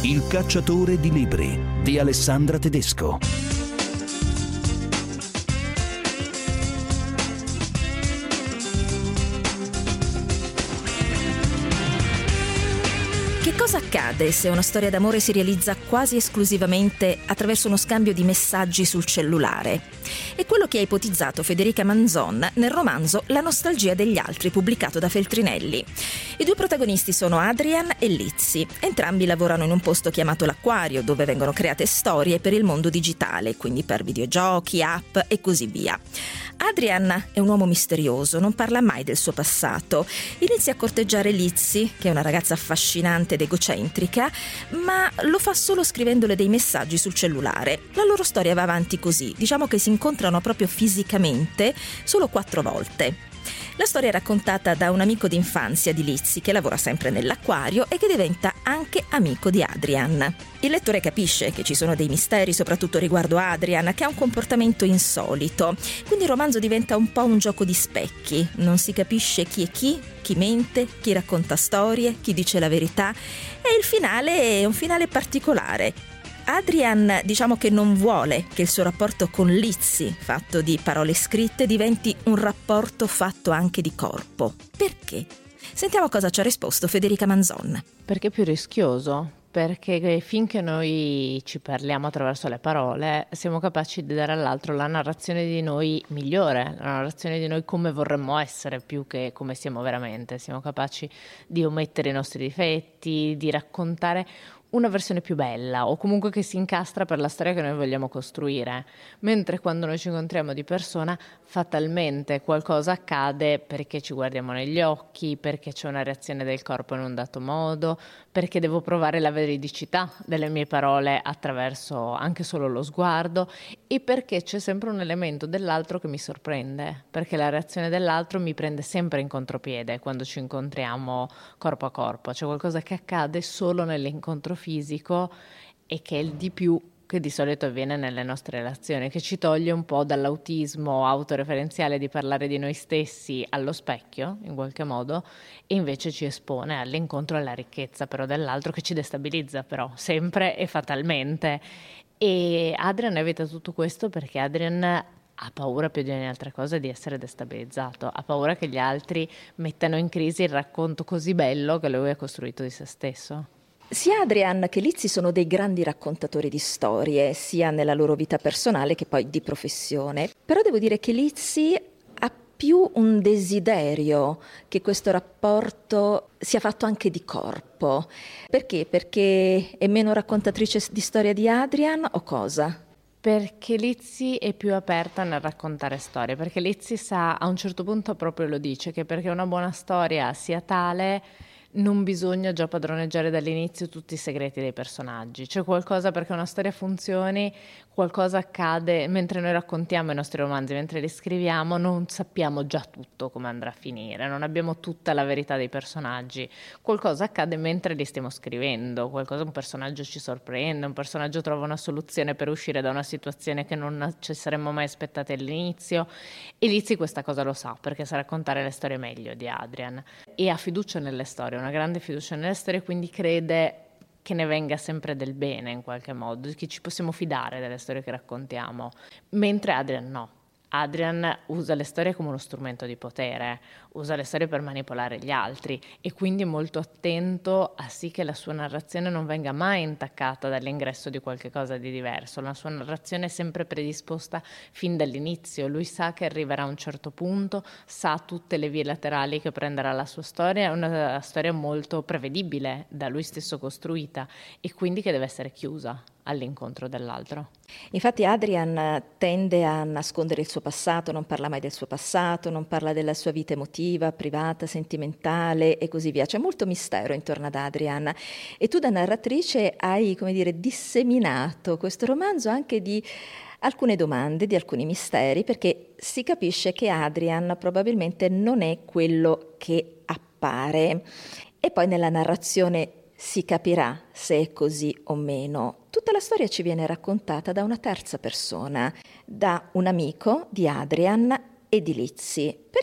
Il cacciatore di libri di Alessandra Tedesco. Che cosa accade se una storia d'amore si realizza quasi esclusivamente attraverso uno scambio di messaggi sul cellulare? È quello che ha ipotizzato Federica Manzon nel romanzo La nostalgia degli altri, pubblicato da Feltrinelli. I due protagonisti sono Adrian e Lizzie. Entrambi lavorano in un posto chiamato l'Acquario, dove vengono create storie per il mondo digitale, quindi per videogiochi, app e così via. Adrian è un uomo misterioso, non parla mai del suo passato. Inizia a corteggiare Lizzie, che è una ragazza affascinante ed egocentrica, ma lo fa solo scrivendole dei messaggi sul cellulare. La loro storia va avanti così, diciamo che si incontrano proprio fisicamente solo 4 volte. La storia è raccontata da un amico d'infanzia di Lizzie che lavora sempre nell'Acquario e che diventa anche amico di Adrian. Il lettore capisce che ci sono dei misteri, soprattutto riguardo Adrian, che ha un comportamento insolito. Quindi il romanzo diventa un po' un gioco di specchi. Non si capisce chi è chi mente, chi racconta storie, chi dice la verità. E il finale è un finale particolare. Adrian diciamo che non vuole che il suo rapporto con Lizzie, fatto di parole scritte, diventi un rapporto fatto anche di corpo. Perché? Sentiamo cosa ci ha risposto Federica Manzon. Perché è più rischioso? Perché finché noi ci parliamo attraverso le parole, siamo capaci di dare all'altro la narrazione di noi migliore, la narrazione di noi come vorremmo essere più che come siamo veramente. Siamo capaci di omettere i nostri difetti, di raccontare una versione più bella o comunque che si incastra per la storia che noi vogliamo costruire, mentre quando noi ci incontriamo di persona fatalmente qualcosa accade perché ci guardiamo negli occhi, perché c'è una reazione del corpo in un dato modo, perché devo provare la veridicità delle mie parole attraverso anche solo lo sguardo e perché c'è sempre un elemento dell'altro che mi sorprende, perché la reazione dell'altro mi prende sempre in contropiede quando ci incontriamo corpo a corpo. C'è qualcosa che accade solo nell'incontro fisico e che è il di più che di solito avviene nelle nostre relazioni, che ci toglie un po' dall'autismo autoreferenziale di parlare di noi stessi allo specchio, in qualche modo, e invece ci espone all'incontro alla ricchezza però dell'altro, che ci destabilizza però sempre e fatalmente. E Adrian evita tutto questo perché Adrian ha paura più di ogni altra cosa di essere destabilizzato, ha paura che gli altri mettano in crisi il racconto così bello che lui ha costruito di se stesso. Sia Adrian che Lizzie sono dei grandi raccontatori di storie, sia nella loro vita personale che poi di professione. Però devo dire che Lizzie ha più un desiderio che questo rapporto sia fatto anche di corpo. Perché? Perché è meno raccontatrice di storia di Adrian o cosa? Perché Lizzie è più aperta nel raccontare storie, perché Lizzie sa, a un certo punto proprio lo dice, che perché una buona storia sia tale non bisogna già padroneggiare dall'inizio tutti i segreti dei personaggi. C'è qualcosa, perché una storia funzioni, qualcosa accade mentre noi raccontiamo i nostri romanzi, mentre li scriviamo, non sappiamo già tutto come andrà a finire, non abbiamo tutta la verità dei personaggi. Qualcosa accade mentre li stiamo scrivendo, un personaggio ci sorprende, un personaggio trova una soluzione per uscire da una situazione che non ci saremmo mai aspettati all'inizio. E Lizzie questa cosa lo sa, perché sa raccontare le storie meglio di Adrian e ha fiducia nelle storie, una grande fiducia nelle storie, quindi crede che ne venga sempre del bene in qualche modo, che ci possiamo fidare delle storie che raccontiamo, mentre Adrian no. Adrian usa le storie come uno strumento di potere, usa le storie per manipolare gli altri e quindi è molto attento a sì che la sua narrazione non venga mai intaccata dall'ingresso di qualche cosa di diverso. La sua narrazione è sempre predisposta fin dall'inizio, lui sa che arriverà a un certo punto, sa tutte le vie laterali che prenderà la sua storia, è una storia molto prevedibile, da lui stesso costruita e quindi che deve essere chiusa all'incontro dell'altro. Infatti Adrian tende a nascondere il suo passato, non parla mai del suo passato, non parla della sua vita emotiva, privata, sentimentale e così via. C'è molto mistero intorno ad Adrian e tu da narratrice hai, come dire, disseminato questo romanzo anche di alcune domande, di alcuni misteri, perché si capisce che Adrian probabilmente non è quello che appare e poi nella narrazione si capirà se è così o meno. Tutta la storia ci viene raccontata da una terza persona, da un amico di Adrian e di Lizzie. Perché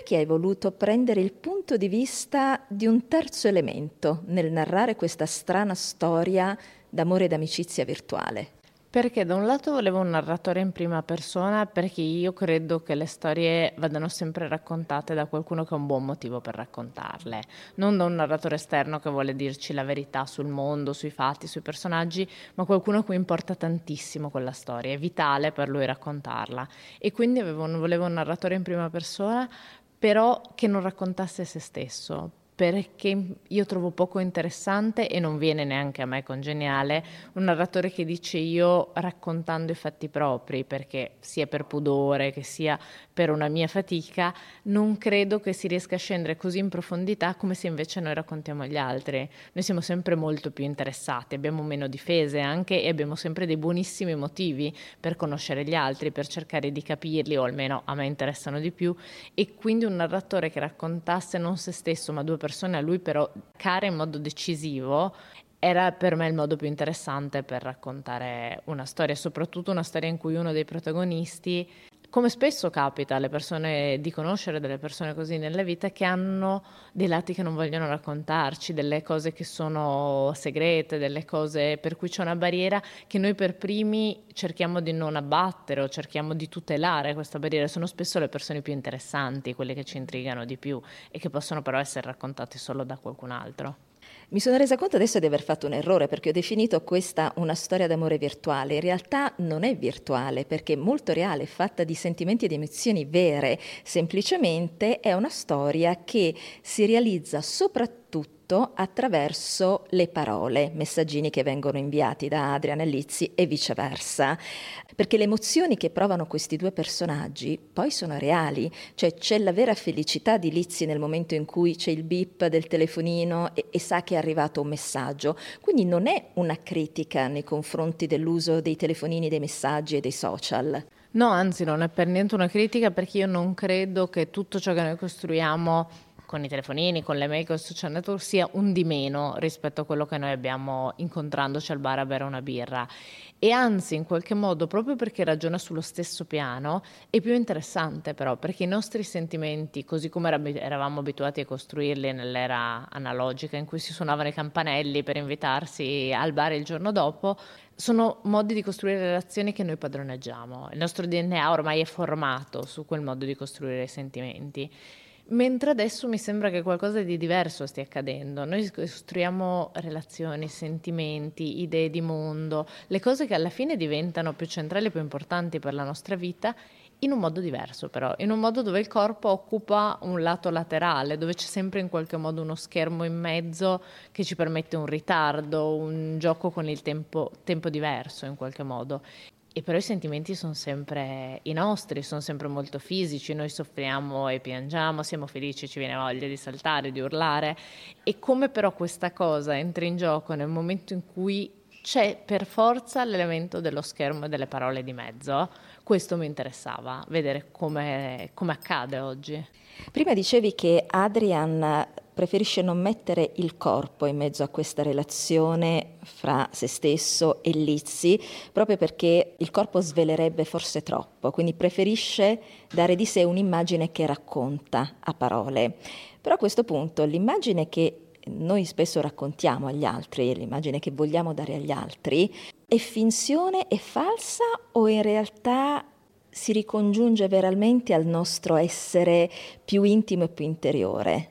perché hai voluto prendere il punto di vista di un terzo elemento nel narrare questa strana storia d'amore ed amicizia virtuale? Perché da un lato volevo un narratore in prima persona, perché io credo che le storie vadano sempre raccontate da qualcuno che ha un buon motivo per raccontarle, non da un narratore esterno che vuole dirci la verità sul mondo, sui fatti, sui personaggi, ma qualcuno a cui importa tantissimo quella storia, è vitale per lui raccontarla. E quindi volevo un narratore in prima persona, però che non raccontasse se stesso, perché io trovo poco interessante, e non viene neanche a me congeniale, un narratore che dice io raccontando i fatti propri, perché sia per pudore che sia per una mia fatica, non credo che si riesca a scendere così in profondità come se invece noi raccontiamo agli altri. Noi siamo sempre molto più interessati, abbiamo meno difese anche, e abbiamo sempre dei buonissimi motivi per conoscere gli altri, per cercare di capirli, o almeno a me interessano di più, e quindi un narratore che raccontasse non se stesso ma due persone a lui però care in modo decisivo era per me il modo più interessante per raccontare una storia, soprattutto una storia in cui uno dei protagonisti, come spesso capita alle persone, di conoscere delle persone così nella vita, che hanno dei lati che non vogliono raccontarci, delle cose che sono segrete, delle cose per cui c'è una barriera che noi per primi cerchiamo di non abbattere o cerchiamo di tutelare questa barriera. Sono spesso le persone più interessanti, quelle che ci intrigano di più e che possono però essere raccontate solo da qualcun altro. Mi sono resa conto adesso di aver fatto un errore, perché ho definito questa una storia d'amore virtuale. In realtà non è virtuale, perché è molto reale, fatta di sentimenti e di emozioni vere. Semplicemente è una storia che si realizza soprattutto attraverso le parole, messaggini che vengono inviati da Adrian e Lizzie e viceversa, perché le emozioni che provano questi due personaggi poi sono reali, cioè c'è la vera felicità di Lizzie nel momento in cui c'è il beep del telefonino e sa che è arrivato un messaggio, quindi non è una critica nei confronti dell'uso dei telefonini, dei messaggi e dei social. No, anzi non è per niente una critica, perché io non credo che tutto ciò che noi costruiamo con i telefonini, con le mail, con i social network sia un di meno rispetto a quello che noi abbiamo incontrandoci al bar a bere una birra. E anzi, in qualche modo, proprio perché ragiona sullo stesso piano, è più interessante però, perché i nostri sentimenti, così come eravamo abituati a costruirli nell'era analogica in cui si suonavano i campanelli per invitarsi al bar il giorno dopo, sono modi di costruire relazioni che noi padroneggiamo. Il nostro DNA ormai è formato su quel modo di costruire i sentimenti. Mentre adesso mi sembra che qualcosa di diverso stia accadendo. Noi costruiamo relazioni, sentimenti, idee di mondo, le cose che alla fine diventano più centrali e più importanti per la nostra vita, in un modo diverso però, in un modo dove il corpo occupa un lato laterale, dove c'è sempre in qualche modo uno schermo in mezzo che ci permette un ritardo, un gioco con il tempo diverso in qualche modo. E però i sentimenti sono sempre i nostri, sono sempre molto fisici, noi soffriamo e piangiamo, siamo felici, ci viene voglia di saltare, di urlare, e come però questa cosa entra in gioco nel momento in cui c'è per forza l'elemento dello schermo e delle parole di mezzo. Questo mi interessava, vedere come accade oggi. Prima dicevi che Adrian preferisce non mettere il corpo in mezzo a questa relazione fra se stesso e Lizzie, proprio perché il corpo svelerebbe forse troppo, quindi preferisce dare di sé un'immagine che racconta a parole. Però a questo punto l'immagine che noi spesso raccontiamo agli altri, l'immagine che vogliamo dare agli altri, è finzione, è falsa, o in realtà si ricongiunge veramente al nostro essere più intimo e più interiore?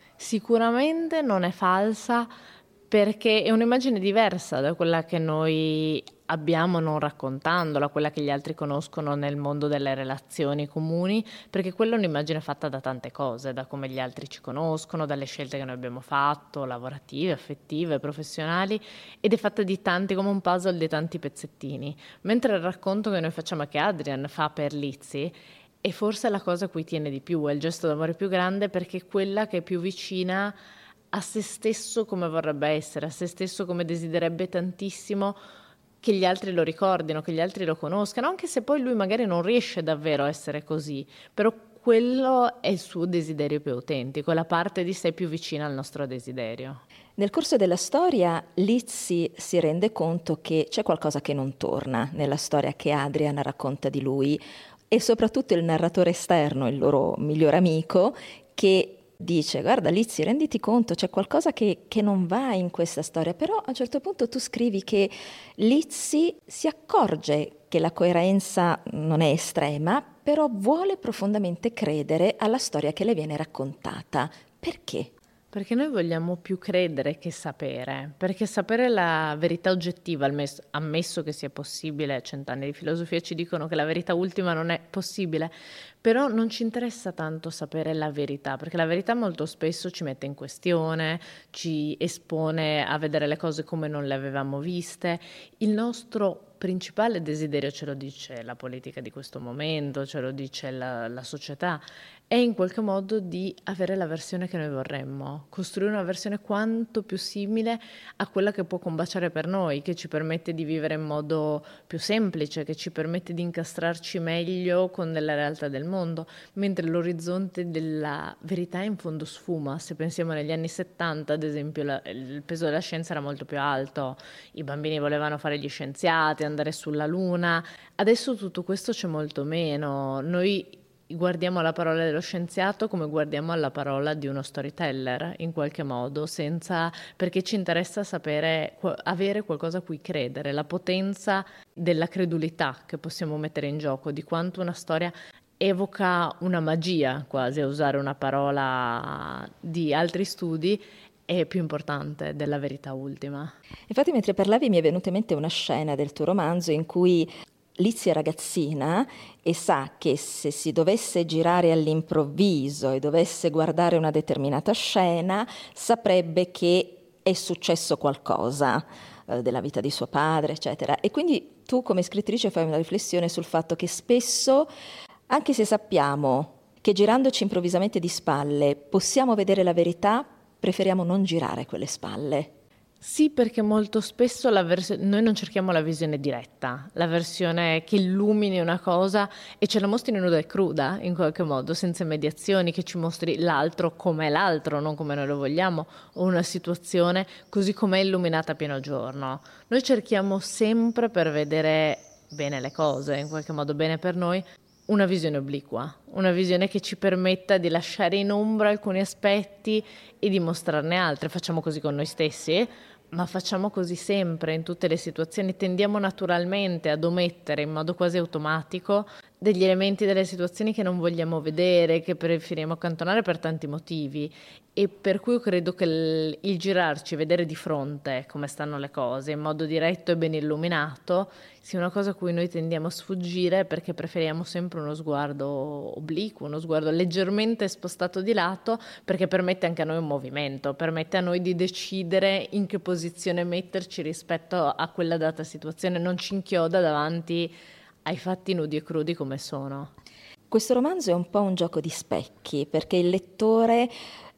Sicuramente non è falsa, perché è un'immagine diversa da quella che noi abbiamo non raccontandola, quella che gli altri conoscono nel mondo delle relazioni comuni, perché quella è un'immagine fatta da tante cose, da come gli altri ci conoscono, dalle scelte che noi abbiamo fatto, lavorative, affettive, professionali, ed è fatta di tanti, come un puzzle di tanti pezzettini. Mentre il racconto che noi facciamo, che Adrian fa per Lizzie, è forse la cosa a cui tiene di più, è il gesto d'amore più grande, perché è quella che è più vicina a se stesso come vorrebbe essere, a se stesso come desidererebbe tantissimo che gli altri lo ricordino, che gli altri lo conoscano, anche se poi lui magari non riesce davvero a essere così, però quello è il suo desiderio più autentico, la parte di sé più vicina al nostro desiderio. Nel corso della storia Lizzie si rende conto che c'è qualcosa che non torna nella storia che Adrian racconta di lui. e soprattutto il narratore esterno, il loro migliore amico, che dice: guarda Lizzie, renditi conto, c'è qualcosa che non va in questa storia. Però a un certo punto tu scrivi che Lizzie si accorge che la coerenza non è estrema, però vuole profondamente credere alla storia che le viene raccontata. Perché? Perché noi vogliamo più credere che sapere, perché sapere la verità oggettiva, ammesso che sia possibile, 100 anni di filosofia ci dicono che la verità ultima non è possibile, però non ci interessa tanto sapere la verità, perché la verità molto spesso ci mette in questione, ci espone a vedere le cose come non le avevamo viste. Il nostro principale desiderio, ce lo dice la politica di questo momento, ce lo dice la società, è in qualche modo di avere la versione che noi vorremmo, costruire una versione quanto più simile a quella che può combaciare per noi, che ci permette di vivere in modo più semplice, che ci permette di incastrarci meglio con la realtà del mondo, mentre l'orizzonte della verità in fondo sfuma. Se pensiamo negli anni 70, ad esempio, il peso della scienza era molto più alto, i bambini volevano fare gli scienziati, andare sulla Luna, adesso tutto questo c'è molto meno. Noi guardiamo alla parola dello scienziato come guardiamo alla parola di uno storyteller, in qualche modo, perché ci interessa sapere, avere qualcosa a cui credere, la potenza della credulità che possiamo mettere in gioco, di quanto una storia evoca una magia, quasi, a usare una parola di altri studi, è più importante della verità ultima. Infatti, mentre parlavi mi è venuta in mente una scena del tuo romanzo in cui Lizzie è ragazzina e sa che se si dovesse girare all'improvviso e dovesse guardare una determinata scena, saprebbe che è successo qualcosa della vita di suo padre, eccetera. E quindi tu come scrittrice fai una riflessione sul fatto che spesso, anche se sappiamo che girandoci improvvisamente di spalle possiamo vedere la verità, preferiamo non girare quelle spalle. Sì, perché molto spesso noi non cerchiamo la visione diretta, la versione che illumini una cosa e ce la mostri nuda e cruda, in qualche modo, senza mediazioni, che ci mostri l'altro come l'altro, non come noi lo vogliamo, o una situazione così com'è illuminata a pieno giorno. Noi cerchiamo sempre, per vedere bene le cose, in qualche modo bene per noi, una visione obliqua, una visione che ci permetta di lasciare in ombra alcuni aspetti e di mostrarne altri. Facciamo così con noi stessi, ma facciamo così sempre, in tutte le situazioni. Tendiamo naturalmente ad omettere in modo quasi automatico degli elementi delle situazioni che non vogliamo vedere, che preferiamo accantonare per tanti motivi, e per cui io credo che il girarci, vedere di fronte come stanno le cose in modo diretto e ben illuminato sia una cosa a cui noi tendiamo a sfuggire, perché preferiamo sempre uno sguardo obliquo, uno sguardo leggermente spostato di lato, perché permette anche a noi un movimento, permette a noi di decidere in che posizione metterci rispetto a quella data situazione, non ci inchioda davanti ai fatti nudi e crudi come sono. Questo romanzo è un po' un gioco di specchi, perché il lettore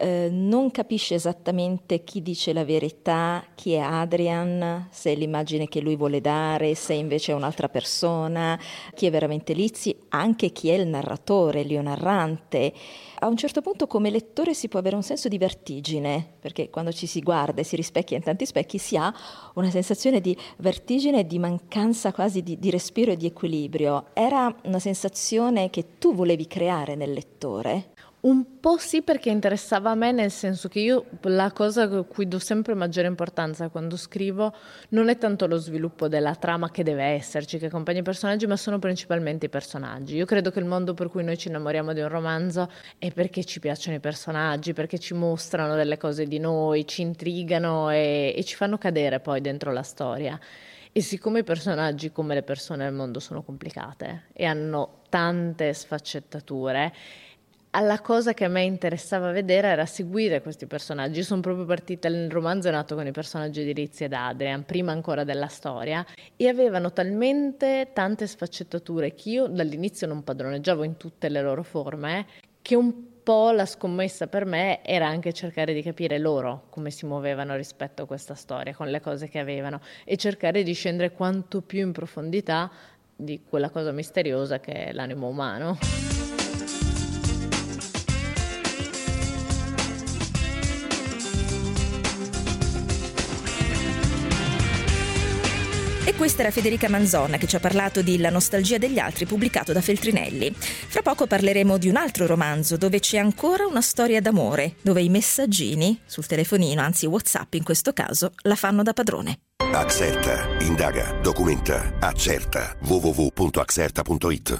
non capisce esattamente chi dice la verità, chi è Adrian, se è l'immagine che lui vuole dare, se invece è un'altra persona, chi è veramente Lizzie, anche chi è il narratore, l'io narrante. A un certo punto come lettore si può avere un senso di vertigine, perché quando ci si guarda e si rispecchia in tanti specchi si ha una sensazione di vertigine e di mancanza quasi di respiro e di equilibrio. Era una sensazione che tu volevi creare nel lettore? Un po' sì, perché interessava a me, nel senso che io la cosa a cui do sempre maggiore importanza quando scrivo non è tanto lo sviluppo della trama, che deve esserci, che accompagna i personaggi, ma sono principalmente i personaggi. Io credo che il mondo per cui noi ci innamoriamo di un romanzo è perché ci piacciono i personaggi, perché ci mostrano delle cose di noi, ci intrigano e ci fanno cadere poi dentro la storia. E siccome i personaggi, come le persone del mondo, sono complicate e hanno tante sfaccettature, alla cosa che a me interessava vedere era seguire questi personaggi. Io sono proprio partita, il romanzo è nato con i personaggi di Lizzie ed Adrian, prima ancora della storia, e avevano talmente tante sfaccettature che io dall'inizio non padroneggiavo in tutte le loro forme, che un po' la scommessa per me era anche cercare di capire loro come si muovevano rispetto a questa storia, con le cose che avevano, e cercare di scendere quanto più in profondità di quella cosa misteriosa che è l'animo umano. E questa era Federica Manzon che ci ha parlato di La nostalgia degli altri, pubblicato da Feltrinelli. Fra poco parleremo di un altro romanzo dove c'è ancora una storia d'amore, dove i messaggini sul telefonino, anzi WhatsApp in questo caso, la fanno da padrone. Axerta, indaga, documenta, accerta. www.axerta.it.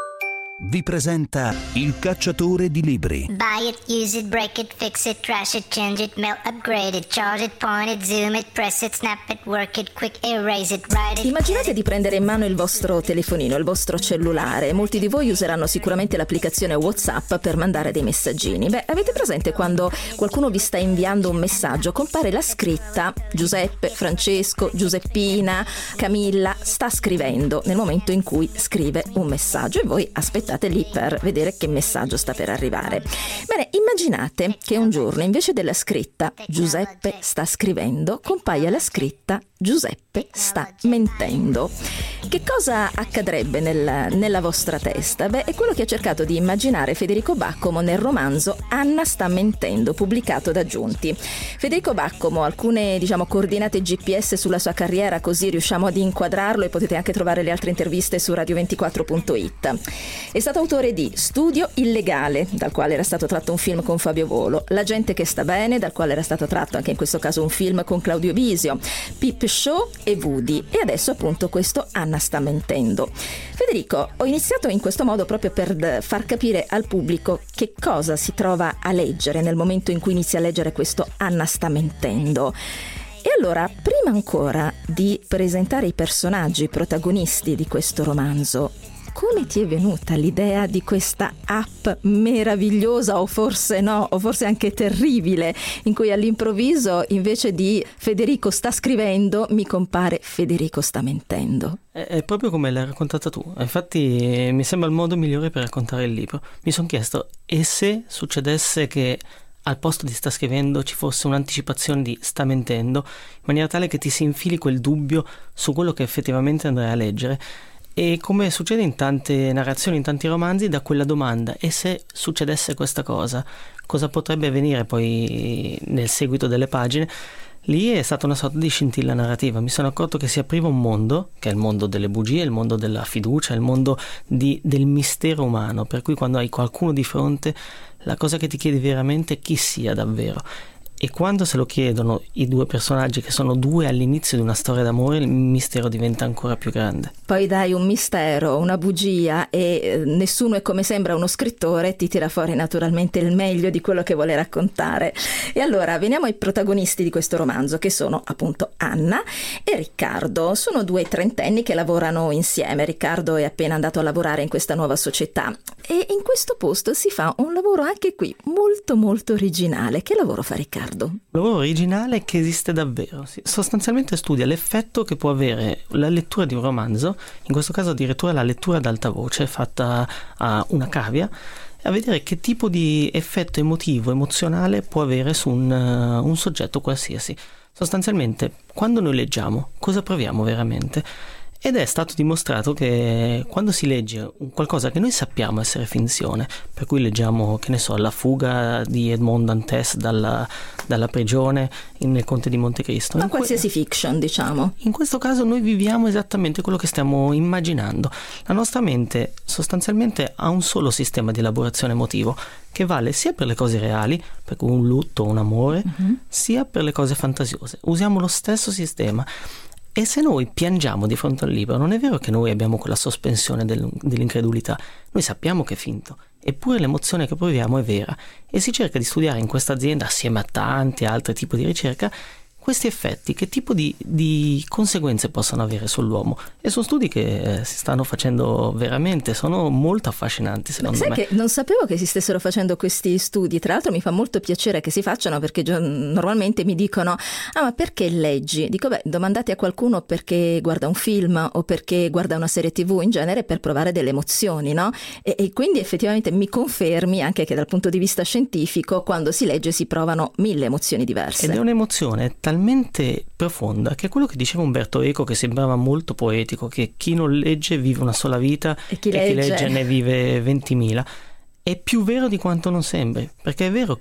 Vi presenta Il cacciatore di libri. Buy it, use it, break it, fix it, trash it, change it, melt, upgrade it, charge it, point it, zoom it, press it, snap it, work it, quick erase it, write it. Immaginate di prendere in mano il vostro telefonino, il vostro cellulare. Molti di voi useranno sicuramente l'applicazione WhatsApp per mandare dei messaggini. Avete presente quando qualcuno vi sta inviando un messaggio, compare la scritta Giuseppe, Francesco, Giuseppina, Camilla sta scrivendo nel momento in cui scrive un messaggio e voi aspettate lì per vedere che messaggio sta per arrivare. Bene, immaginate che un giorno invece della scritta Giuseppe sta scrivendo compaia la scritta Giuseppe sta mentendo. Che cosa accadrebbe nella vostra testa? È quello che ha cercato di immaginare Federico Baccomo nel romanzo Anna sta mentendo, pubblicato da Giunti. Federico Baccomo, alcune coordinate GPS sulla sua carriera, così riusciamo ad inquadrarlo, e potete anche trovare le altre interviste su radio24.it. È stato autore di Studio illegale, dal quale era stato tratto un film con Fabio Volo, La gente che sta bene, dal quale era stato tratto anche in questo caso un film con Claudio Bisio, Peep Show e Woody, e adesso appunto questo Anna sta mentendo. Federico, ho iniziato in questo modo proprio per far capire al pubblico che cosa si trova a leggere nel momento in cui inizia a leggere questo Anna sta mentendo. E allora, prima ancora di presentare i personaggi protagonisti di questo romanzo, come ti è venuta l'idea di questa app meravigliosa, o forse no, o forse anche terribile, in cui all'improvviso invece di Federico sta scrivendo mi compare Federico sta mentendo? È proprio come l'hai raccontata tu, infatti mi sembra il modo migliore per raccontare il libro. Mi sono chiesto, e se succedesse che al posto di sta scrivendo ci fosse un'anticipazione di sta mentendo, in maniera tale che ti si infili quel dubbio su quello che effettivamente andrai a leggere. E come succede in tante narrazioni, in tanti romanzi, da quella domanda, e se succedesse questa cosa potrebbe avvenire poi nel seguito delle pagine, lì è stata una sorta di scintilla narrativa. Mi sono accorto che si apriva un mondo, che è il mondo delle bugie, il mondo della fiducia, il mondo del mistero umano, per cui quando hai qualcuno di fronte, la cosa che ti chiedi veramente è chi sia davvero. E quando se lo chiedono i due personaggi, che sono due all'inizio di una storia d'amore, il mistero diventa ancora più grande. Poi dai un mistero, una bugia, e nessuno è come sembra uno scrittore, ti tira fuori naturalmente il meglio di quello che vuole raccontare. E allora veniamo ai protagonisti di questo romanzo, che sono appunto Anna e Riccardo. Sono due trentenni che lavorano insieme. Riccardo è appena andato a lavorare in questa nuova società e in questo posto si fa un lavoro anche qui molto molto originale. Che lavoro fa Riccardo? Un lavoro originale che esiste davvero. Sostanzialmente studia l'effetto che può avere la lettura di un romanzo, in questo caso addirittura la lettura ad alta voce fatta a una cavia, a vedere che tipo di effetto emotivo, emozionale può avere su un soggetto qualsiasi. Sostanzialmente, quando noi leggiamo, cosa proviamo veramente? Ed è stato dimostrato che quando si legge qualcosa che noi sappiamo essere finzione, per cui leggiamo, che ne so, la fuga di Edmond Dantes dalla prigione nel Conte di Montecristo. Ma qualsiasi fiction, diciamo. In questo caso noi viviamo esattamente quello che stiamo immaginando. La nostra mente sostanzialmente ha un solo sistema di elaborazione emotivo, che vale sia per le cose reali, per cui un lutto, un amore, sia per le cose fantasiose. Usiamo lo stesso sistema. E se noi piangiamo di fronte al libro, non è vero che noi abbiamo quella sospensione dell'incredulità, noi sappiamo che è finto, eppure l'emozione che proviamo è vera, e si cerca di studiare in questa azienda, assieme a tanti altri tipi di ricerca, questi effetti, che tipo di conseguenze possono avere sull'uomo. E sono studi che si stanno facendo veramente, sono molto affascinanti secondo me. Sai che non sapevo che si stessero facendo questi studi, tra l'altro mi fa molto piacere che si facciano, perché normalmente mi dicono ma perché leggi? Dico domandate a qualcuno perché guarda un film o perché guarda una serie TV, in genere per provare delle emozioni, no? E quindi effettivamente mi confermi anche che dal punto di vista scientifico quando si legge si provano 1000 emozioni diverse. Ed è un'emozione talmente profonda che è quello che diceva Umberto Eco, che sembrava molto poetico, che chi non legge vive una sola vita e chi legge ne vive 20.000. È più vero di quanto non sembri, perché è vero che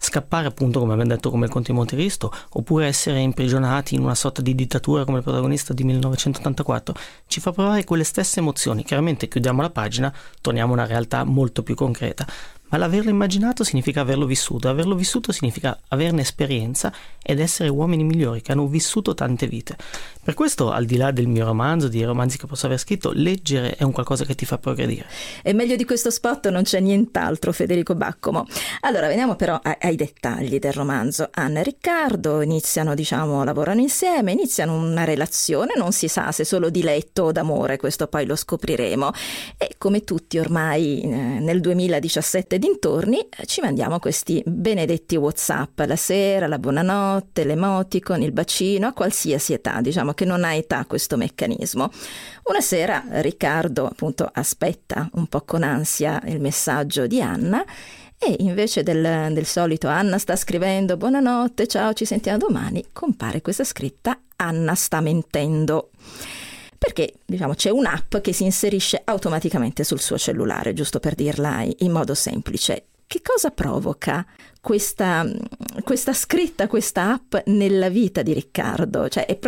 scappare appunto, come abbiamo detto, come il Conte di Montecristo, oppure essere imprigionati in una sorta di dittatura come il protagonista di 1984, ci fa provare quelle stesse emozioni. Chiaramente chiudiamo la pagina, torniamo a una realtà molto più concreta, ma l'averlo immaginato significa averlo vissuto significa averne esperienza ed essere uomini migliori che hanno vissuto tante vite. Per questo, al di là del mio romanzo, dei romanzi che posso aver scritto, leggere è un qualcosa che ti fa progredire. E meglio di questo spot non c'è nient'altro, Federico Baccomo. Allora, veniamo però ai dettagli del romanzo. Anna e Riccardo iniziano, lavorano insieme, iniziano una relazione, non si sa se solo di letto o d'amore, questo poi lo scopriremo. E come tutti ormai nel 2017 dintorni, ci mandiamo questi benedetti WhatsApp la sera, la buonanotte, l'emoticon, il bacino, a qualsiasi età, che non ha età questo meccanismo. Una sera Riccardo appunto aspetta un po' con ansia il messaggio di Anna e invece del solito Anna sta scrivendo buonanotte, ciao, ci sentiamo domani, compare questa scritta Anna sta mentendo. Perché c'è un'app che si inserisce automaticamente sul suo cellulare, giusto per dirla in modo semplice. Che cosa provoca questa scritta, questa app nella vita di Riccardo?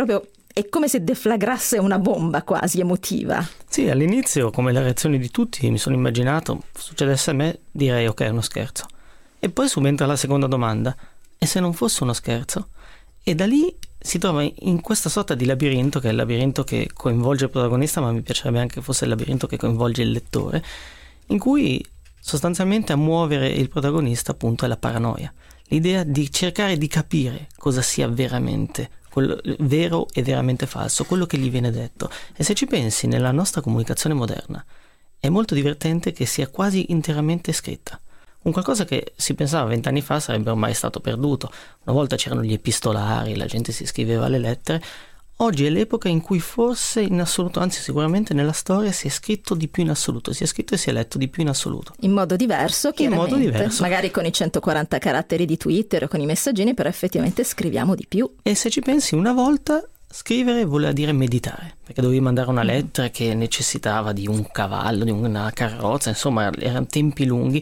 È come se deflagrasse una bomba quasi emotiva. Sì, all'inizio, come la reazione di tutti, mi sono immaginato, succedesse a me, direi ok, è uno scherzo. E poi subentra la seconda domanda, e se non fosse uno scherzo? E da lì si trova in questa sorta di labirinto, che è il labirinto che coinvolge il protagonista, ma mi piacerebbe anche fosse il labirinto che coinvolge il lettore, in cui sostanzialmente a muovere il protagonista appunto è la paranoia, l'idea di cercare di capire cosa sia veramente quello vero e veramente falso, quello che gli viene detto. E se ci pensi, nella nostra comunicazione moderna è molto divertente che sia quasi interamente scritta. Un qualcosa che si pensava 20 anni fa sarebbe ormai stato perduto. Una volta c'erano gli epistolari, la gente si scriveva le lettere. Oggi è l'epoca in cui forse in assoluto, anzi sicuramente nella storia, si è scritto di più in assoluto, si è scritto e si è letto di più in assoluto. In modo diverso, chiaramente. In modo diverso. Magari con i 140 caratteri di Twitter o con i messaggini, però effettivamente scriviamo di più. E se ci pensi, una volta scrivere voleva dire meditare, perché dovevi mandare una lettera che necessitava di un cavallo, di una carrozza, insomma erano tempi lunghi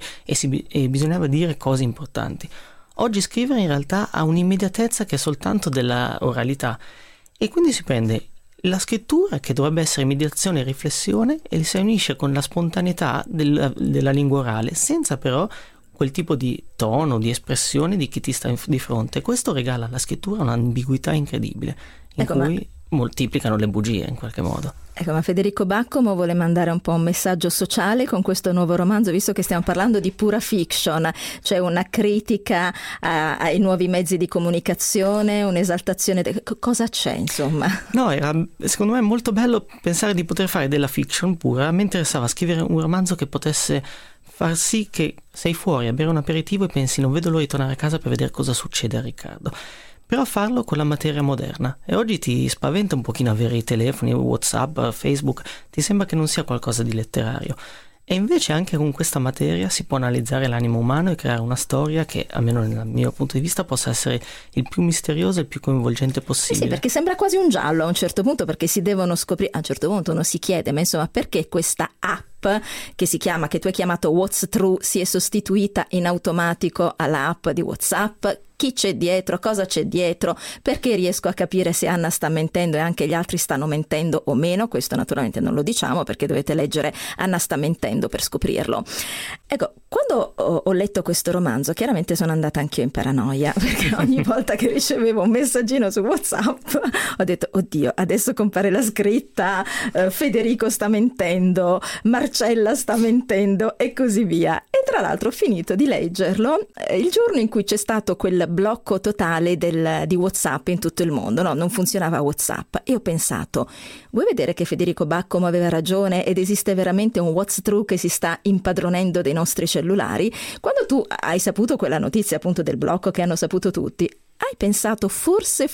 e bisognava dire cose importanti. Oggi scrivere in realtà ha un'immediatezza che è soltanto della oralità. E quindi si prende la scrittura, che dovrebbe essere mediazione e riflessione, e si unisce con la spontaneità della lingua orale, senza però quel tipo di tono, di espressione di chi ti sta di fronte. Questo regala alla scrittura un'ambiguità incredibile, in cui moltiplicano le bugie in qualche modo. Ecco, ma Federico Baccomo vuole mandare un po' un messaggio sociale con questo nuovo romanzo, visto che stiamo parlando di pura fiction, cioè una critica ai nuovi mezzi di comunicazione, un'esaltazione, cosa c'è insomma? No, secondo me è molto bello pensare di poter fare della fiction pura. Mi interessava scrivere un romanzo che potesse far sì che sei fuori a bere un aperitivo e pensi non vedo l'ora di tornare a casa per vedere cosa succede a Riccardo. Però farlo con la materia moderna. E oggi ti spaventa un pochino avere i telefoni, WhatsApp, Facebook, ti sembra che non sia qualcosa di letterario. E invece anche con questa materia si può analizzare l'animo umano e creare una storia che, almeno dal mio punto di vista, possa essere il più misterioso e il più coinvolgente possibile. Sì, perché sembra quasi un giallo a un certo punto, perché si devono scoprire, a un certo punto uno si chiede, ma insomma perché questa app che tu hai chiamato What's True si è sostituita in automatico all'app di WhatsApp? Chi c'è dietro? Cosa c'è dietro? Perché riesco a capire se Anna sta mentendo e anche gli altri stanno mentendo o meno? Questo naturalmente non lo diciamo perché dovete leggere Anna sta mentendo per scoprirlo. Ecco, quando ho letto questo romanzo chiaramente sono andata anch'io in paranoia, perché ogni volta che ricevevo un messaggino su WhatsApp ho detto oddio, adesso compare la scritta Federico sta mentendo, Marcella sta mentendo e così via. E tra l'altro ho finito di leggerlo il giorno in cui c'è stato quel blocco totale di WhatsApp in tutto il mondo, no? Non funzionava WhatsApp e ho pensato, vuoi vedere che Federico Baccomo aveva ragione ed esiste veramente un What's True che si sta impadronendo dei nostri cellulari? Quando tu hai saputo quella notizia appunto del blocco che hanno saputo tutti, hai pensato forse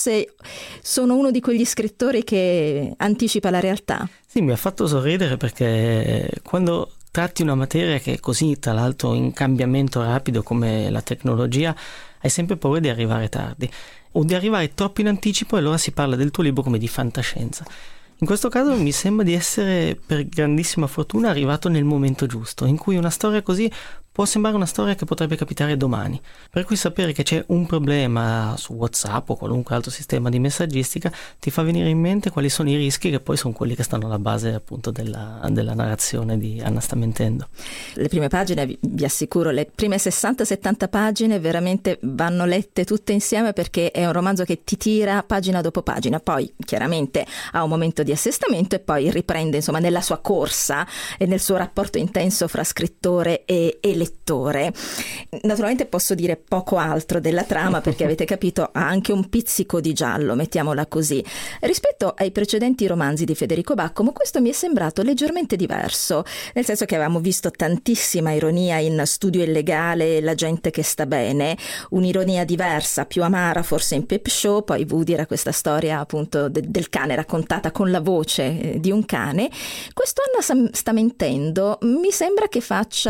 sono uno di quegli scrittori che anticipa la realtà? Sì, mi ha fatto sorridere perché quando tratti una materia che è così, tra l'altro, in cambiamento rapido come la tecnologia, hai sempre paura di arrivare tardi o di arrivare troppo in anticipo, e allora si parla del tuo libro come di fantascienza. In questo caso mi sembra di essere, per grandissima fortuna, arrivato nel momento giusto, in cui una storia così può sembrare una storia che potrebbe capitare domani, per cui sapere che c'è un problema su WhatsApp o qualunque altro sistema di messaggistica ti fa venire in mente quali sono i rischi, che poi sono quelli che stanno alla base appunto della narrazione di Anna sta mentendo. Le prime pagine, vi assicuro, le prime 60-70 pagine veramente vanno lette tutte insieme, perché è un romanzo che ti tira pagina dopo pagina, poi chiaramente ha un momento di assestamento e poi riprende insomma nella sua corsa e nel suo rapporto intenso fra scrittore e lettore. Naturalmente posso dire poco altro della trama, perché avete capito, ha anche un pizzico di giallo, mettiamola così. Rispetto ai precedenti romanzi di Federico Baccomo, questo mi è sembrato leggermente diverso, nel senso che avevamo visto tantissima ironia in Studio Illegale e La gente che sta bene, un'ironia diversa, più amara forse in Peep Show, poi Woody era questa storia appunto del cane raccontata con la voce di un cane. Questo Anna sta mentendo mi sembra che faccia,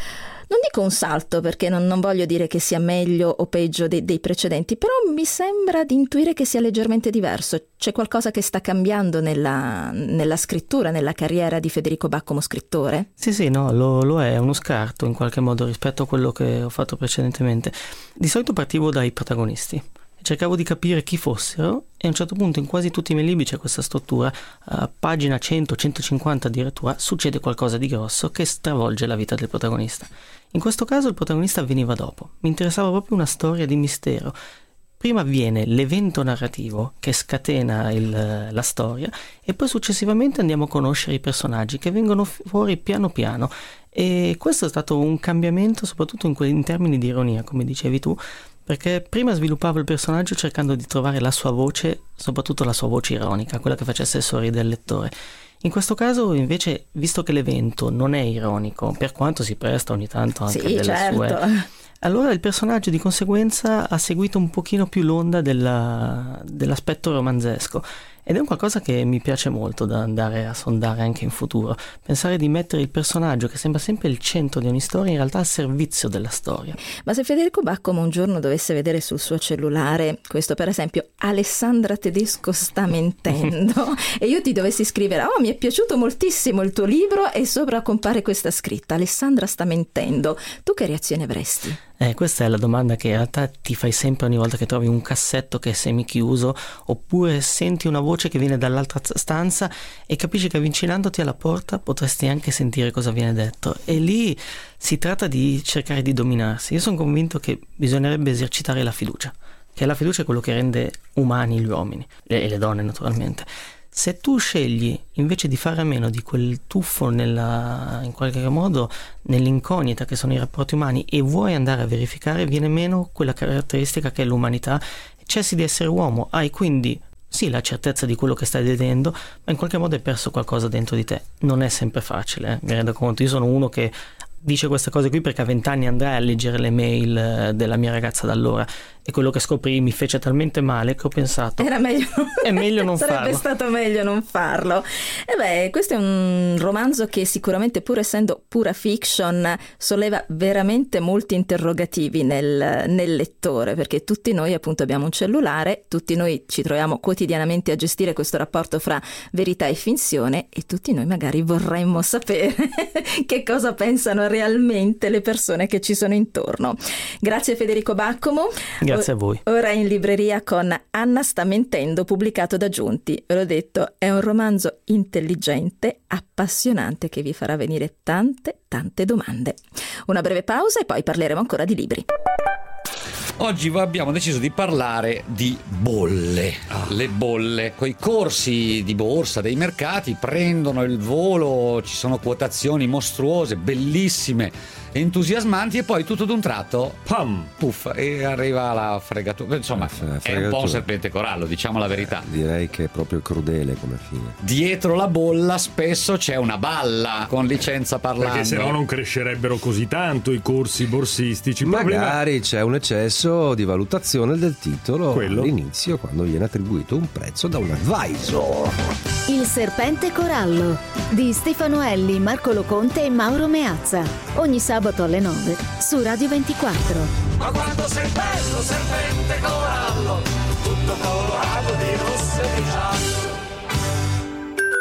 non dico un salto, perché non voglio dire che sia meglio o peggio dei precedenti, però mi sembra di intuire che sia leggermente diverso. C'è qualcosa che sta cambiando nella scrittura, nella carriera di Federico Baccomo scrittore? Sì, no, lo è uno scarto in qualche modo rispetto a quello che ho fatto precedentemente. Di solito partivo dai protagonisti, cercavo di capire chi fossero, e a un certo punto in quasi tutti i miei libri c'è questa struttura, a pagina 100-150 addirittura succede qualcosa di grosso che stravolge la vita del protagonista. In questo caso il protagonista veniva dopo, mi interessava proprio una storia di mistero. Prima avviene l'evento narrativo che scatena la storia, e poi successivamente andiamo a conoscere i personaggi che vengono fuori piano piano, e questo è stato un cambiamento soprattutto in termini di ironia, come dicevi tu, perché prima sviluppavo il personaggio cercando di trovare la sua voce, soprattutto la sua voce ironica, quella che facesse sorridere il lettore. In questo caso invece, visto che l'evento non è ironico, per quanto si presta ogni tanto anche delle sue, allora il personaggio di conseguenza ha seguito un pochino più l'onda dell'aspetto romanzesco, ed è un qualcosa che mi piace molto da andare a sondare anche in futuro, pensare di mettere il personaggio che sembra sempre il centro di ogni storia in realtà al servizio della storia. Ma se Federico Baccomo un giorno dovesse vedere sul suo cellulare questo, per esempio, Alessandra Tedesco sta mentendo, e io ti dovessi scrivere: oh, mi è piaciuto moltissimo il tuo libro, e sopra compare questa scritta: Alessandra sta mentendo, tu che reazione avresti? Questa è la domanda che in realtà ti fai sempre ogni volta che trovi un cassetto che è semichiuso, oppure senti una voce che viene dall'altra stanza e capisci che avvicinandoti alla porta potresti anche sentire cosa viene detto, e lì si tratta di cercare di dominarsi. Io sono convinto che bisognerebbe esercitare la fiducia, che la fiducia è quello che rende umani gli uomini e le donne naturalmente. Se tu scegli invece di fare a meno di quel tuffo in qualche modo nell'incognita che sono i rapporti umani, e vuoi andare a verificare, viene meno quella caratteristica che è l'umanità, cessi di essere uomo, hai quindi sì la certezza di quello che stai vedendo, ma in qualche modo hai perso qualcosa dentro di te. Non è sempre facile, mi rendo conto. Io sono uno che dice queste cose qui perché a 20 anni andrai a leggere le mail della mia ragazza d'allora, e quello che scoprì mi fece talmente male che ho pensato era meglio, è meglio non farlo. Sarebbe stato meglio non farlo. Questo è un romanzo che sicuramente, pur essendo pura fiction, solleva veramente molti interrogativi nel lettore, perché tutti noi appunto abbiamo un cellulare, tutti noi ci troviamo quotidianamente a gestire questo rapporto fra verità e finzione, e tutti noi magari vorremmo sapere che cosa pensano realmente le persone che ci sono intorno. Grazie Federico Baccomo. Grazie a voi. Ora in libreria con Anna sta mentendo, pubblicato da Giunti. Ve l'ho detto, è un romanzo intelligente, appassionante, che vi farà venire tante domande. Una breve pausa e poi parleremo ancora di libri. Oggi abbiamo deciso di parlare di bolle. Le bolle, coi corsi di borsa dei mercati prendono il volo, ci sono quotazioni mostruose, bellissime, entusiasmanti, e poi tutto d'un tratto pam, puff, e arriva la fregatura. Insomma, è un po' un serpente corallo, diciamo la verità. Direi che è proprio crudele come fine. Dietro la bolla spesso c'è una balla, con licenza parlando, perché se no non crescerebbero così tanto i corsi borsistici. Magari c'è un eccesso di valutazione del titolo all'inizio, quando viene attribuito un prezzo da un advisor. Il serpente corallo di Stefano Elli, Marco Loconte e Mauro Meazza, ogni sabato alle 9 su Radio 24. Ma quando sei bello, serpente corallo, tutto colorato di rosso e di giallo.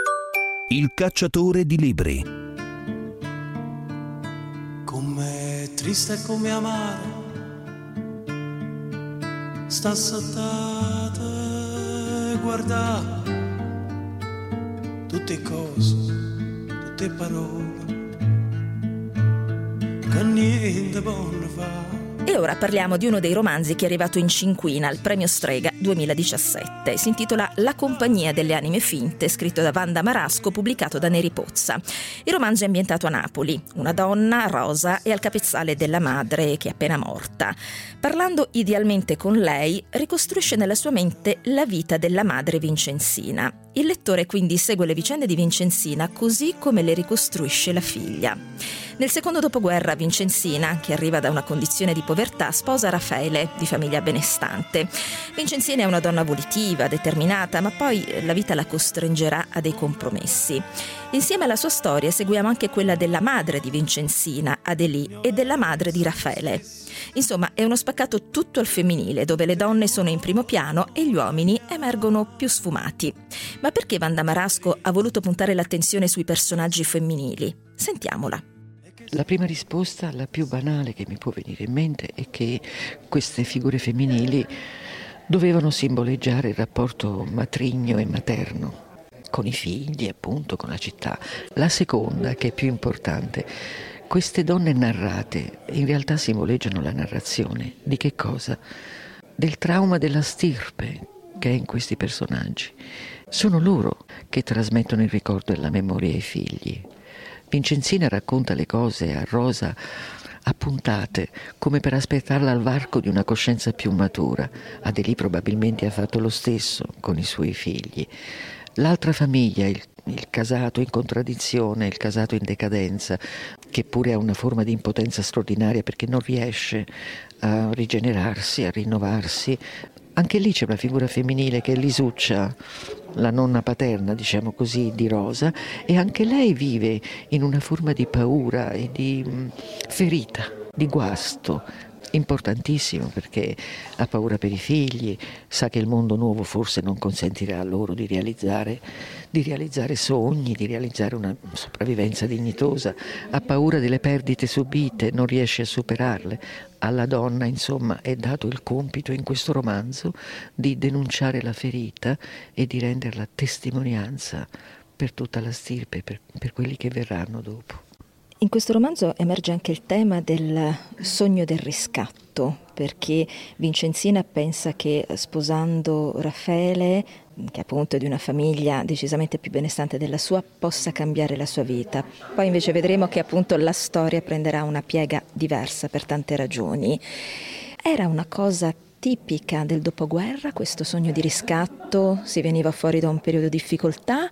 Il cacciatore di libri. Come triste come amare, sta sottate, guarda, tutte cose, tutte parole, che niente buono fa. E ora parliamo di uno dei romanzi che è arrivato in cinquina al Premio Strega 2017. Si intitola La compagnia delle anime finte, scritto da Wanda Marasco, pubblicato da Neri Pozza. Il romanzo è ambientato a Napoli. Una donna, Rosa, è al capezzale della madre che è appena morta. Parlando idealmente con lei, ricostruisce nella sua mente la vita della madre Vincenzina. Il lettore quindi segue le vicende di Vincenzina così come le ricostruisce la figlia. Nel secondo dopoguerra Vincenzina, che arriva da una condizione di povertà, sposa Raffaele, di famiglia benestante. Vincenzina è una donna volitiva, determinata, ma poi la vita la costringerà a dei compromessi. Insieme alla sua storia seguiamo anche quella della madre di Vincenzina, Adelie, e della madre di Raffaele. Insomma, è uno spaccato tutto al femminile, dove le donne sono in primo piano e gli uomini emergono più sfumati. Ma perché Wanda Marasco ha voluto puntare l'attenzione sui personaggi femminili? Sentiamola. La prima risposta, la più banale che mi può venire in mente, è che queste figure femminili dovevano simboleggiare il rapporto matrigno e materno con i figli, appunto, con la città. La seconda, che è più importante, queste donne narrate in realtà simboleggiano la narrazione. Di che cosa? Del trauma della stirpe che è in questi personaggi. Sono loro che trasmettono il ricordo e la memoria ai figli. Vincenzina racconta le cose a Rosa a puntate, come per aspettarla al varco di una coscienza più matura. Adelie probabilmente ha fatto lo stesso con i suoi figli. L'altra famiglia, il casato in contraddizione, il casato in decadenza, che pure ha una forma di impotenza straordinaria perché non riesce a rigenerarsi, a rinnovarsi. Anche lì c'è una figura femminile che è Lisuccia, la nonna paterna, diciamo così, di Rosa, e anche lei vive in una forma di paura e di ferita, di guasto, importantissimo, perché ha paura per i figli, sa che il mondo nuovo forse non consentirà loro di realizzare sogni, di realizzare una sopravvivenza dignitosa, ha paura delle perdite subite, non riesce a superarle. Alla donna, insomma, è dato il compito in questo romanzo di denunciare la ferita e di renderla testimonianza per tutta la stirpe, per quelli che verranno dopo. In questo romanzo emerge anche il tema del sogno del riscatto, perché Vincenzina pensa che sposando Raffaele, che appunto è di una famiglia decisamente più benestante della sua, possa cambiare la sua vita. Poi invece vedremo che appunto la storia prenderà una piega diversa per tante ragioni. Era una cosa tipica del dopoguerra questo sogno di riscatto? Si veniva fuori da un periodo di difficoltà,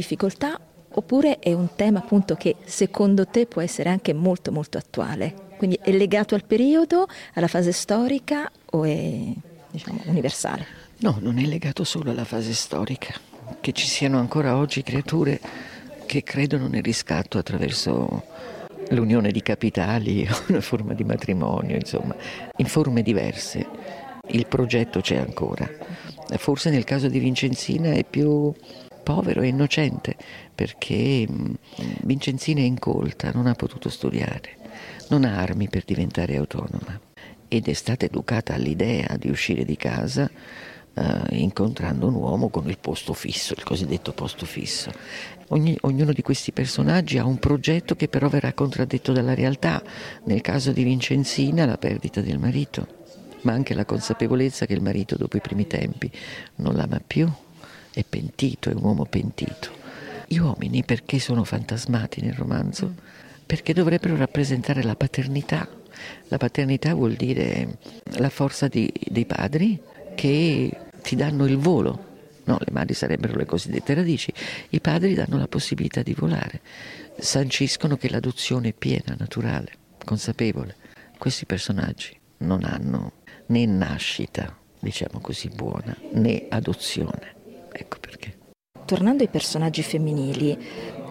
oppure è un tema appunto che secondo te può essere anche molto molto attuale? Quindi è legato al periodo, alla fase storica o è, diciamo, universale? No, non è legato solo alla fase storica. Che ci siano ancora oggi creature che credono nel riscatto attraverso l'unione di capitali, una forma di matrimonio, insomma, in forme diverse. Il progetto c'è ancora. Forse nel caso di Vincenzina è più povero e innocente, perché Vincenzina è incolta, non ha potuto studiare, non ha armi per diventare autonoma ed è stata educata all'idea di uscire di casa incontrando un uomo con il posto fisso, il cosiddetto posto fisso. Ognuno di questi personaggi ha un progetto che però verrà contraddetto dalla realtà. Nel caso di Vincenzina la perdita del marito, ma anche la consapevolezza che il marito dopo i primi tempi non l'ama più, è pentito, è un uomo pentito. Gli uomini perché sono fantasmati nel romanzo? Perché dovrebbero rappresentare la paternità. La paternità vuol dire la forza dei padri che ti danno il volo. No, le madri sarebbero le cosiddette radici. I padri danno la possibilità di volare. Sanciscono che l'adozione è piena, naturale, consapevole. Questi personaggi non hanno né nascita, diciamo così, buona, né adozione. Ecco perché. Tornando ai personaggi femminili,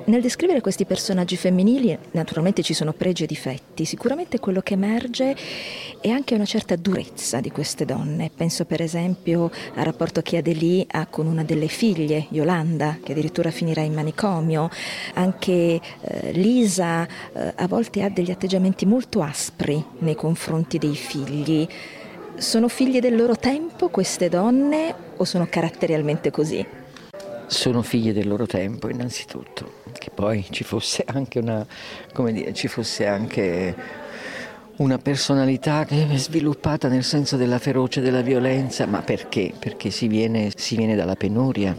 Nel descrivere questi personaggi femminili, naturalmente ci sono pregi e difetti. Sicuramente quello che emerge è anche una certa durezza di queste donne. Penso per esempio al rapporto che Adelie ha con una delle figlie, Yolanda, che addirittura finirà in manicomio. Anche Lisa a volte ha degli atteggiamenti molto aspri nei confronti dei figli. Sono figlie del loro tempo queste donne o sono caratterialmente così? Sono figlie del loro tempo innanzitutto, che poi ci fosse anche una personalità che è sviluppata nel senso della ferocia e della violenza, ma perché? Perché si viene dalla penuria,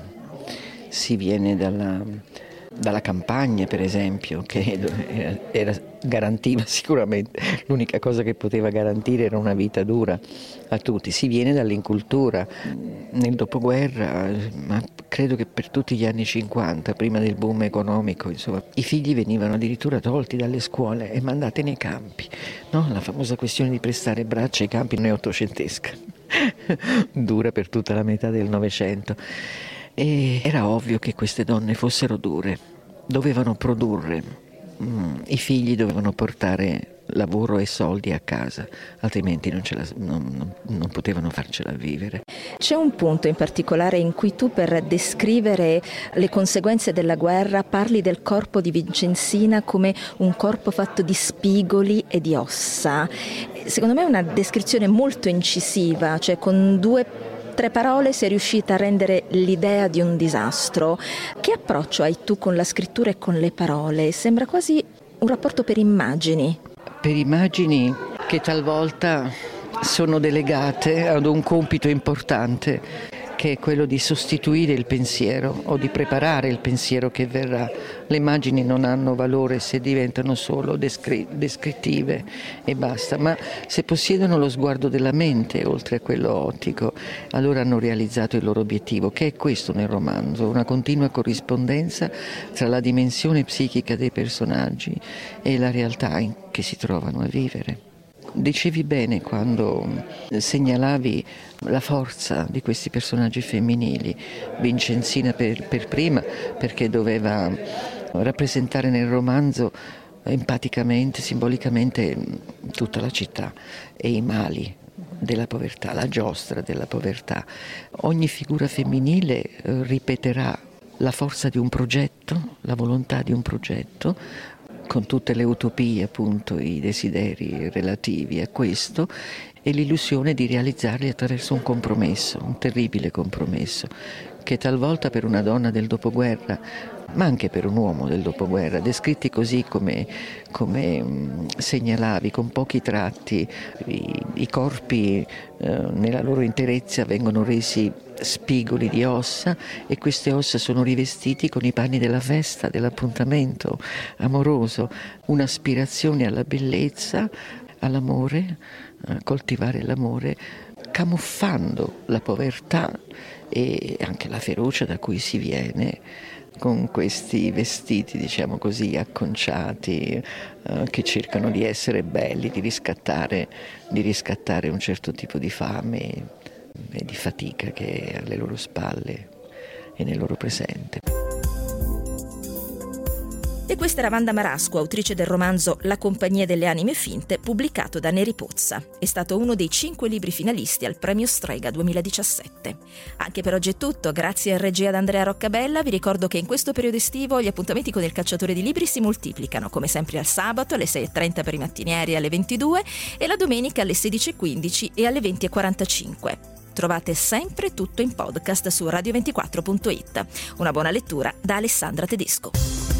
si viene dalla campagna, per esempio, che garantiva sicuramente, l'unica cosa che poteva garantire era una vita dura a tutti. Si viene dall'incultura. Nel dopoguerra, ma credo che per tutti gli anni 50, prima del boom economico, insomma, i figli venivano addirittura tolti dalle scuole e mandati nei campi, no? La famosa questione di prestare braccia ai campi non è ottocentesca, dura per tutta la metà del Novecento. E era ovvio che queste donne fossero dure, dovevano produrre, i figli dovevano portare lavoro e soldi a casa, altrimenti non potevano farcela vivere. C'è un punto in particolare in cui tu, per descrivere le conseguenze della guerra, parli del corpo di Vincenzina come un corpo fatto di spigoli e di ossa. Secondo me è una descrizione molto incisiva, cioè con 2-3 parole sei riuscita a rendere l'idea di un disastro. Che approccio hai tu con la scrittura e con le parole? Sembra quasi un rapporto per immagini. Per immagini che talvolta sono delegate ad un compito importante, che è quello di sostituire il pensiero o di preparare il pensiero che verrà. Le immagini non hanno valore se diventano solo descrittive e basta, ma se possiedono lo sguardo della mente oltre a quello ottico, allora hanno realizzato il loro obiettivo, che è questo nel romanzo, una continua corrispondenza tra la dimensione psichica dei personaggi e la realtà in che si trovano a vivere. Dicevi bene quando segnalavi la forza di questi personaggi femminili, Vincenzina per prima, perché doveva rappresentare nel romanzo empaticamente, simbolicamente tutta la città e i mali della povertà, la giostra della povertà. Ogni figura femminile ripeterà la forza di un progetto, la volontà di un progetto, con tutte le utopie, appunto, i desideri relativi a questo, e l'illusione di realizzarli attraverso un compromesso, un terribile compromesso, che talvolta per una donna del dopoguerra, ma anche per un uomo del dopoguerra, descritti così come segnalavi, con pochi tratti, i corpi nella loro interezza vengono resi spigoli di ossa, e queste ossa sono rivestiti con i panni della festa, dell'appuntamento amoroso, un'aspirazione alla bellezza, all'amore, a coltivare l'amore, camuffando la povertà e anche la ferocia da cui si viene, con questi vestiti, diciamo così, acconciati, che cercano di essere belli, di riscattare un certo tipo di fame e di fatica che è alle loro spalle e nel loro presente. E questa era Wanda Marasco, autrice del romanzo La compagnia delle anime finte, pubblicato da Neri Pozza. È stato uno dei 5 libri finalisti al Premio Strega 2017. Anche per oggi è tutto, grazie in regia ad Andrea Roccabella. Vi ricordo che in questo periodo estivo gli appuntamenti con il Cacciatore di Libri si moltiplicano, come sempre al sabato alle 6:30 per i mattinieri e alle 22, e la domenica alle 16:15 e alle 20:45. Trovate sempre tutto in podcast su radio24.it. Una buona lettura da Alessandra Tedesco.